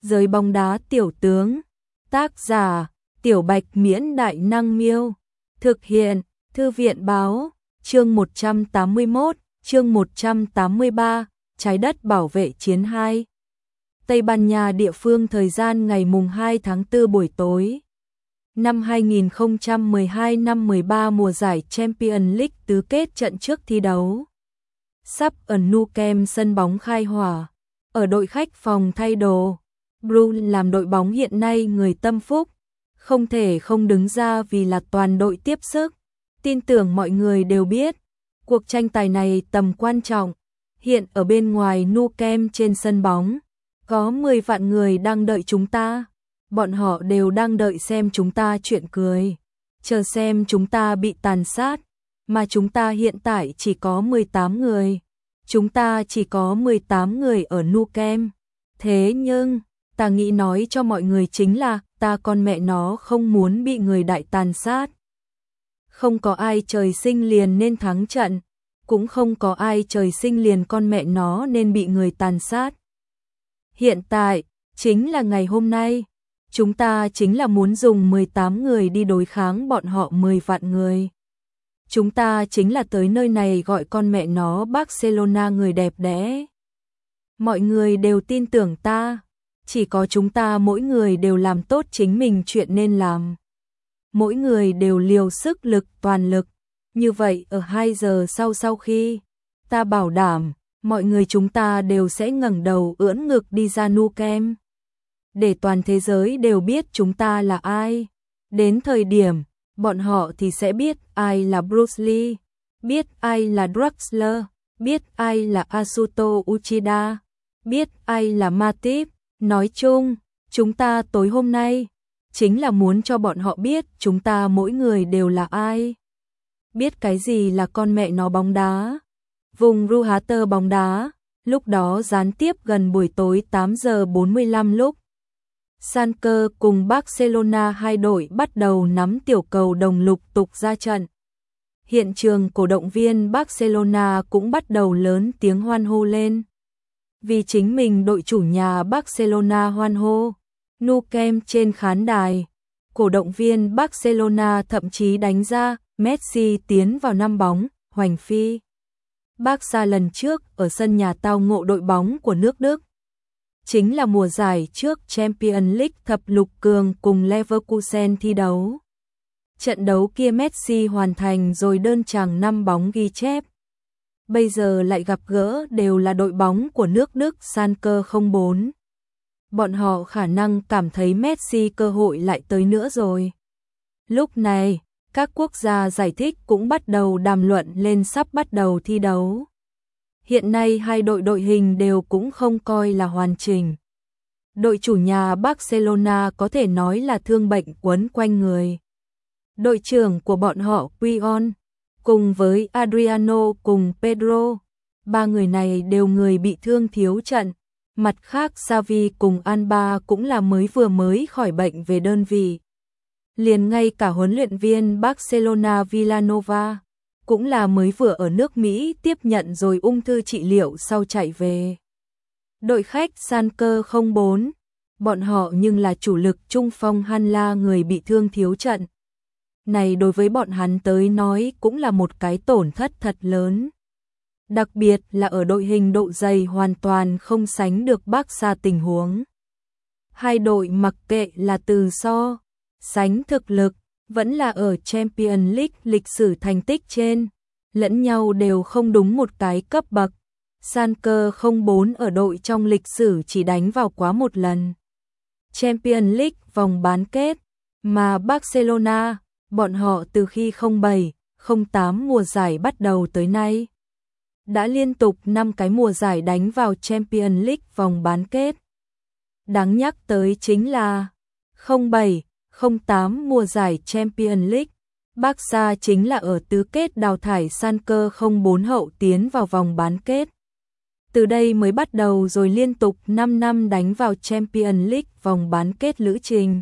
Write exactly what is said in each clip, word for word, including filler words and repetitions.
Giới bóng đá tiểu tướng. Tác giả: Tiểu Bạch Miễn Đại Năng Miêu. Thực hiện: Thư viện Báo. Chương một trăm tám mươi mốt, chương một trăm tám mươi ba, Trái đất bảo vệ chiến hai. Tây Ban Nha địa phương thời gian ngày mùng hai tháng tư buổi tối. Năm hai nghìn không trăm mười hai năm mười ba mùa giải Champions League tứ kết trận trước thi đấu. Sắp ở Nou Camp sân bóng khai hỏa. Ở đội khách phòng thay đồ, Bruce làm đội bóng hiện nay người tâm phúc, không thể không đứng ra vì là toàn đội tiếp sức. Tin tưởng mọi người đều biết, cuộc tranh tài này tầm quan trọng. Hiện ở bên ngoài Nou Camp trên sân bóng, có mười vạn người đang đợi chúng ta. Bọn họ đều đang đợi xem chúng ta chuyện cười, chờ xem chúng ta bị tàn sát, mà chúng ta hiện tại chỉ có mười tám người. Chúng ta chỉ có mười tám người ở Nou Camp. Thế nhưng, ta nghĩ nói cho mọi người chính là, ta con mẹ nó không muốn bị người đại tàn sát. Không có ai trời sinh liền nên thắng trận, cũng không có ai trời sinh liền con mẹ nó nên bị người tàn sát. Hiện tại, chính là ngày hôm nay, chúng ta chính là muốn dùng mười tám người đi đối kháng bọn họ mười vạn người. Chúng ta chính là tới nơi này gọi con mẹ nó Barcelona người đẹp đẽ. Mọi người đều tin tưởng ta, chỉ có chúng ta mỗi người đều làm tốt chính mình chuyện nên làm. Mỗi người đều liều sức lực toàn lực. Như vậy ở hai giờ sau sau khi, ta bảo đảm, mọi người chúng ta đều sẽ ngẩng đầu ưỡn ngực đi ra Nou Camp. Để toàn thế giới đều biết chúng ta là ai. Đến thời điểm, bọn họ thì sẽ biết ai là Bruce Lee, biết ai là Draxler, biết ai là Asuto Uchida, biết ai là Matip. Nói chung, chúng ta tối hôm nay chính là muốn cho bọn họ biết chúng ta mỗi người đều là ai. Biết cái gì là con mẹ nó bóng đá. Vùng Ruhater bóng đá, lúc đó gián tiếp gần buổi tối tám giờ bốn mươi lăm lúc. Sanker cùng Barcelona hai đội bắt đầu nắm tiểu cầu đồng lục tục ra trận. Hiện trường cổ động viên Barcelona cũng bắt đầu lớn tiếng hoan hô lên. Vì chính mình đội chủ nhà Barcelona hoan hô. Nou Camp trên khán đài, cổ động viên Barcelona thậm chí đánh ra Messi tiến vào năm bóng, hoành phi. Barca lần trước ở sân nhà tao ngộ đội bóng của nước Đức. Chính là mùa giải trước Champions League thập lục cường cùng Leverkusen thi đấu. Trận đấu kia Messi hoàn thành rồi đơn chàng năm bóng ghi chép. Bây giờ lại gặp gỡ đều là đội bóng của nước Đức Schalke không bốn. Bọn họ khả năng cảm thấy Messi cơ hội lại tới nữa rồi. Lúc này, các quốc gia giải thích cũng bắt đầu đàm luận lên sắp bắt đầu thi đấu. Hiện nay hai đội đội hình đều cũng không coi là hoàn chỉnh. Đội chủ nhà Barcelona có thể nói là thương bệnh quấn quanh người. Đội trưởng của bọn họ Puyol, cùng với Adriano cùng Pedro, ba người này đều người bị thương thiếu trận. Mặt khác Xavi cùng Alba cũng là mới vừa mới khỏi bệnh về đơn vị. Liền ngay cả huấn luyện viên Barcelona Villanova cũng là mới vừa ở nước Mỹ tiếp nhận rồi ung thư trị liệu sau chạy về. Đội khách Schalke không bốn, bọn họ nhưng là chủ lực trung phong Hanla người bị thương thiếu trận. Này đối với bọn hắn tới nói cũng là một cái tổn thất thật lớn. Đặc biệt là ở đội hình độ dày hoàn toàn không sánh được Barca tình huống. Hai đội mặc kệ là từ so, sánh thực lực, vẫn là ở Champions League lịch sử thành tích trên, lẫn nhau đều không đúng một cái cấp bậc. Schalke không bốn ở đội trong lịch sử chỉ đánh vào quá một lần Champions League vòng bán kết, mà Barcelona, bọn họ từ khi không bảy, không tám mùa giải bắt đầu tới nay, đã liên tục năm cái mùa giải đánh vào Champions League vòng bán kết. Đáng nhắc tới chính là không bảy, không tám mùa giải Champions League, Barca chính là ở tứ kết đào thải Schalke không bốn hậu tiến vào vòng bán kết. Từ đây mới bắt đầu rồi liên tục năm năm đánh vào Champions League vòng bán kết lữ trình.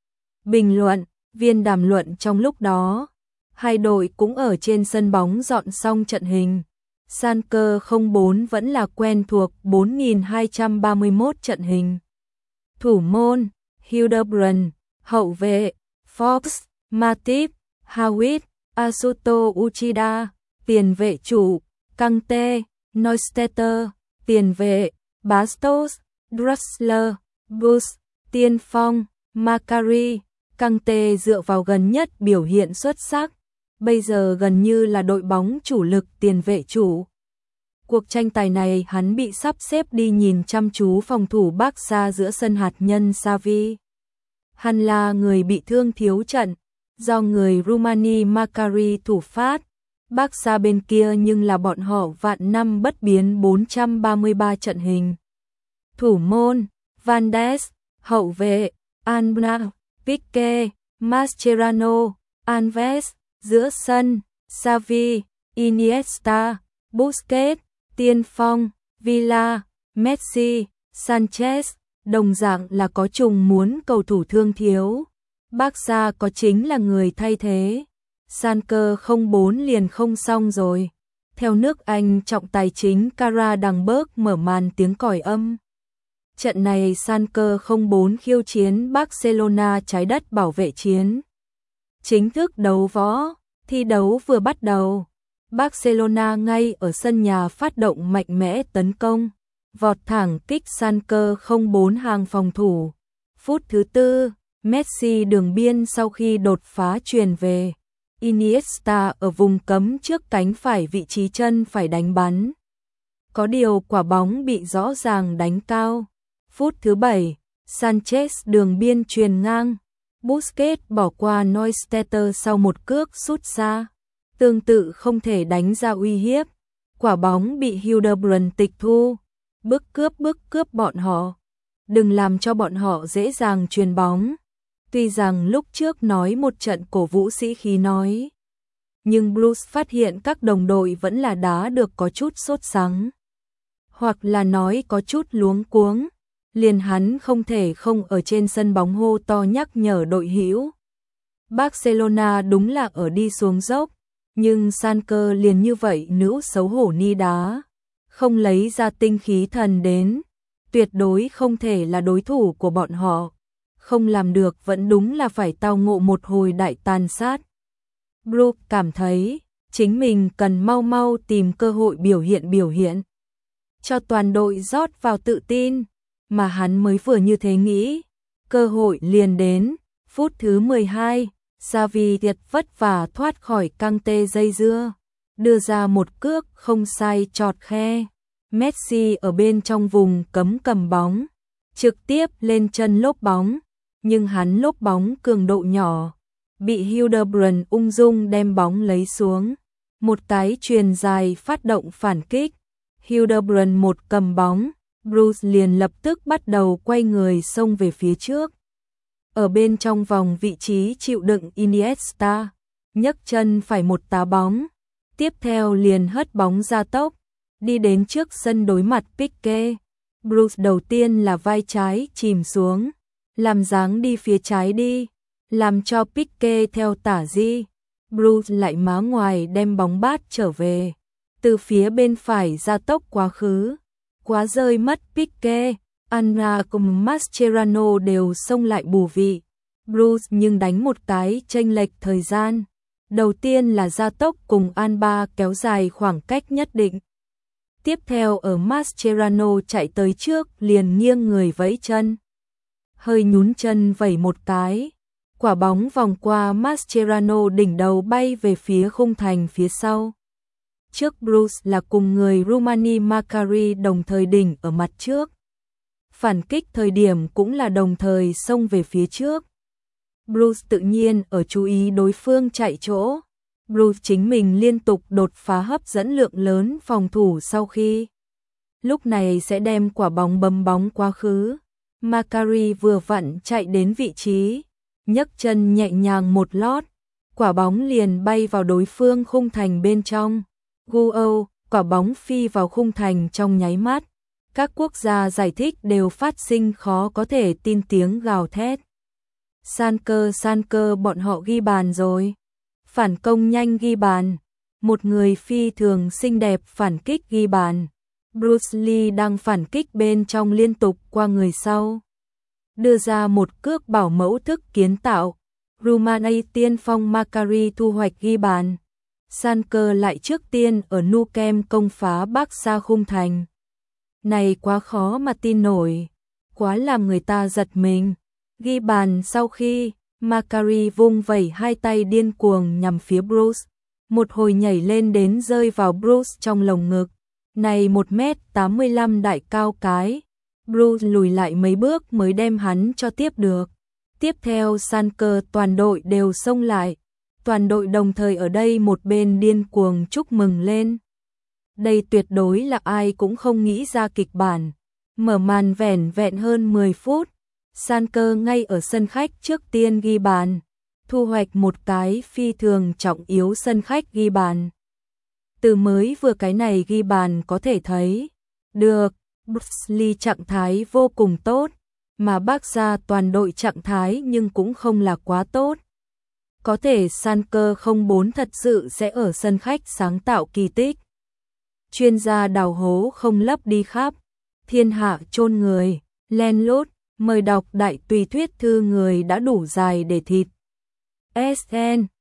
Bình luận, viên đàm luận trong lúc đó, hai đội cũng ở trên sân bóng dọn xong trận hình. Schalke không bốn vẫn là quen thuộc bốn nghìn hai trăm ba mươi mốt trận hình. Thủ môn Hildebrand, hậu vệ Fox, Matip, Howitt, Asuto Uchida, tiền vệ chủ Kante, Neustetter, tiền vệ Bastos, Drexler, Bus, tiên phong Macari. Kante dựa vào gần nhất biểu hiện xuất sắc, bây giờ gần như là đội bóng chủ lực tiền vệ chủ. Cuộc tranh tài này hắn bị sắp xếp đi nhìn chăm chú phòng thủ Barca giữa sân hạt nhân Xavi. Hắn là người bị thương thiếu trận, do người Rumani Macari thủ phát. Barca bên kia nhưng là bọn họ vạn năm bất biến bốn trăm ba mươi ba trận hình. Thủ môn Van Ness, hậu vệ Anna, Pique, Mascherano, Alves, giữa sân Xavi, Iniesta, Busquets, tiên phong Villa, Messi, Sanchez. Đồng dạng là có trùng muốn cầu thủ thương thiếu. Barca có chính là người thay thế. Sanker không bốn liền không xong rồi. Theo nước Anh, trọng tài chính Kara Đằng mở màn tiếng còi âm. Trận này Sanker không bốn khiêu chiến Barcelona trái đất bảo vệ chiến. Chính thức đấu võ, thi đấu vừa bắt đầu. Barcelona ngay ở sân nhà phát động mạnh mẽ tấn công, vọt thẳng kích Sanker không bốn hàng phòng thủ. Phút thứ tư, Messi đường biên sau khi đột phá truyền về. Iniesta ở vùng cấm trước cánh phải vị trí chân phải đánh bắn. Có điều quả bóng bị rõ ràng đánh cao. Phút thứ bảy, Sanchez đường biên truyền ngang. Busquets bỏ qua Neustetter sau một cước sút xa. Tương tự không thể đánh ra uy hiếp. Quả bóng bị Hildebrand tịch thu. Bức cướp bức cướp bọn họ. Đừng làm cho bọn họ dễ dàng truyền bóng. Tuy rằng lúc trước nói một trận cổ vũ sĩ khí nói, nhưng Bruce phát hiện các đồng đội vẫn là đá được có chút sốt sắng, hoặc là nói có chút luống cuống, liền hắn không thể không ở trên sân bóng hô to nhắc nhở đội hữu. Barcelona đúng là ở đi xuống dốc, nhưng Sanker liền như vậy nữ xấu hổ ni đá, không lấy ra tinh khí thần đến, tuyệt đối không thể là đối thủ của bọn họ. Không làm được vẫn đúng là phải tao ngộ một hồi đại tàn sát. Brook cảm thấy chính mình cần mau mau tìm cơ hội biểu hiện biểu hiện, cho toàn đội rót vào tự tin, mà hắn mới vừa như thế nghĩ, cơ hội liền đến. Phút thứ mười hai, Xavi thiệt vất vả thoát khỏi Kante dây dưa, đưa ra một cước không sai chọt khe. Messi ở bên trong vùng cấm cầm bóng, trực tiếp lên chân lốp bóng. Nhưng hắn lốp bóng cường độ nhỏ, bị Hildebrand ung dung đem bóng lấy xuống. Một cái chuyền dài phát động phản kích. Hildebrand một cầm bóng, Bruce liền lập tức bắt đầu quay người xông về phía trước. Ở bên trong vòng vị trí chịu đựng Iniesta, nhấc chân phải một tá bóng. Tiếp theo liền hất bóng ra tốc, đi đến trước sân đối mặt Pique. Bruce đầu tiên là vai trái chìm xuống, làm dáng đi phía trái đi, làm cho Pique theo tả di. Bruce lại má ngoài đem bóng bát trở về, từ phía bên phải ra tốc quá khứ, quá rơi mất Pique. Anna cùng Mascherano đều xông lại bù vị. Bruce nhưng đánh một cái chênh lệch thời gian. Đầu tiên là gia tốc cùng Alba kéo dài khoảng cách nhất định. Tiếp theo ở Mascherano chạy tới trước liền nghiêng người vẫy chân, hơi nhún chân vẩy một cái, quả bóng vòng qua Mascherano đỉnh đầu bay về phía khung thành phía sau. Trước Bruce là cùng người Rumani Macari đồng thời đỉnh ở mặt trước. Phản kích thời điểm cũng là đồng thời xông về phía trước. Bruce tự nhiên ở chú ý đối phương chạy chỗ. Bruce chính mình liên tục đột phá hấp dẫn lượng lớn phòng thủ sau khi. Lúc này sẽ đem quả bóng bấm bóng quá khứ. Macari vừa vặn chạy đến vị trí, nhấc chân nhẹ nhàng một lót, quả bóng liền bay vào đối phương khung thành bên trong. Guo, quả bóng phi vào khung thành trong nháy mắt. Các quốc gia giải thích đều phát sinh khó có thể tin tiếng gào thét. Sanker Sanker bọn họ ghi bàn rồi. Phản công nhanh ghi bàn. Một người phi thường xinh đẹp phản kích ghi bàn. Bruce Lee đang phản kích bên trong liên tục qua người sau. đưa ra một cước bảo mẫu thức kiến tạo. Rumani tiên phong Macari thu hoạch ghi bàn. Sanker lại trước tiên ở Nou Camp công phá Barca khung thành. Này quá khó mà tin nổi, quá làm người ta giật mình. Ghi bàn sau khi Macari vung vẩy hai tay điên cuồng nhằm phía Bruce, một hồi nhảy lên đến rơi vào Bruce trong lồng ngực. Này một mét tám mươi lăm đại cao cái, Bruce lùi lại mấy bước mới đem hắn cho tiếp được. Tiếp theo Sanker toàn đội đều xông lại, toàn đội đồng thời ở đây một bên điên cuồng chúc mừng lên. Đây tuyệt đối là ai cũng không nghĩ ra kịch bản. Mở màn vẻn vẹn hơn mười phút, Sanker ngay ở sân khách trước tiên ghi bàn, thu hoạch một cái phi thường trọng yếu sân khách ghi bàn. Từ mới vừa cái này ghi bàn có thể thấy được, Bruce trạng thái vô cùng tốt, mà Barca toàn đội trạng thái nhưng cũng không là quá tốt. Có thể Sanker không bốn thật sự sẽ ở sân khách sáng tạo kỳ tích. Chuyên gia đào hố không lấp đi khắp thiên hạ chôn người, len lút, mời đọc đại tùy thuyết thư người đã đủ dài để thịt. ét en